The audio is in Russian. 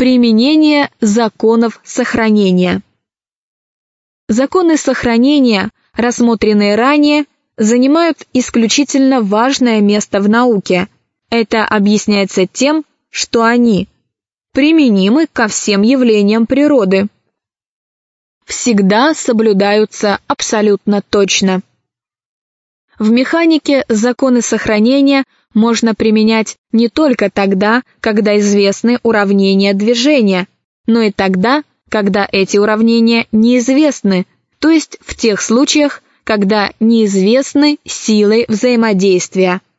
Применение законов сохранения. Законы сохранения, рассмотренные ранее, занимают исключительно важное место в науке. Это объясняется тем, что они применимы ко всем явлениям природы. Всегда соблюдаются абсолютно точно. В механике законы сохранения можно применять не только тогда, когда известны уравнения движения, но и тогда, когда эти уравнения неизвестны, то есть в тех случаях, когда неизвестны силы взаимодействия.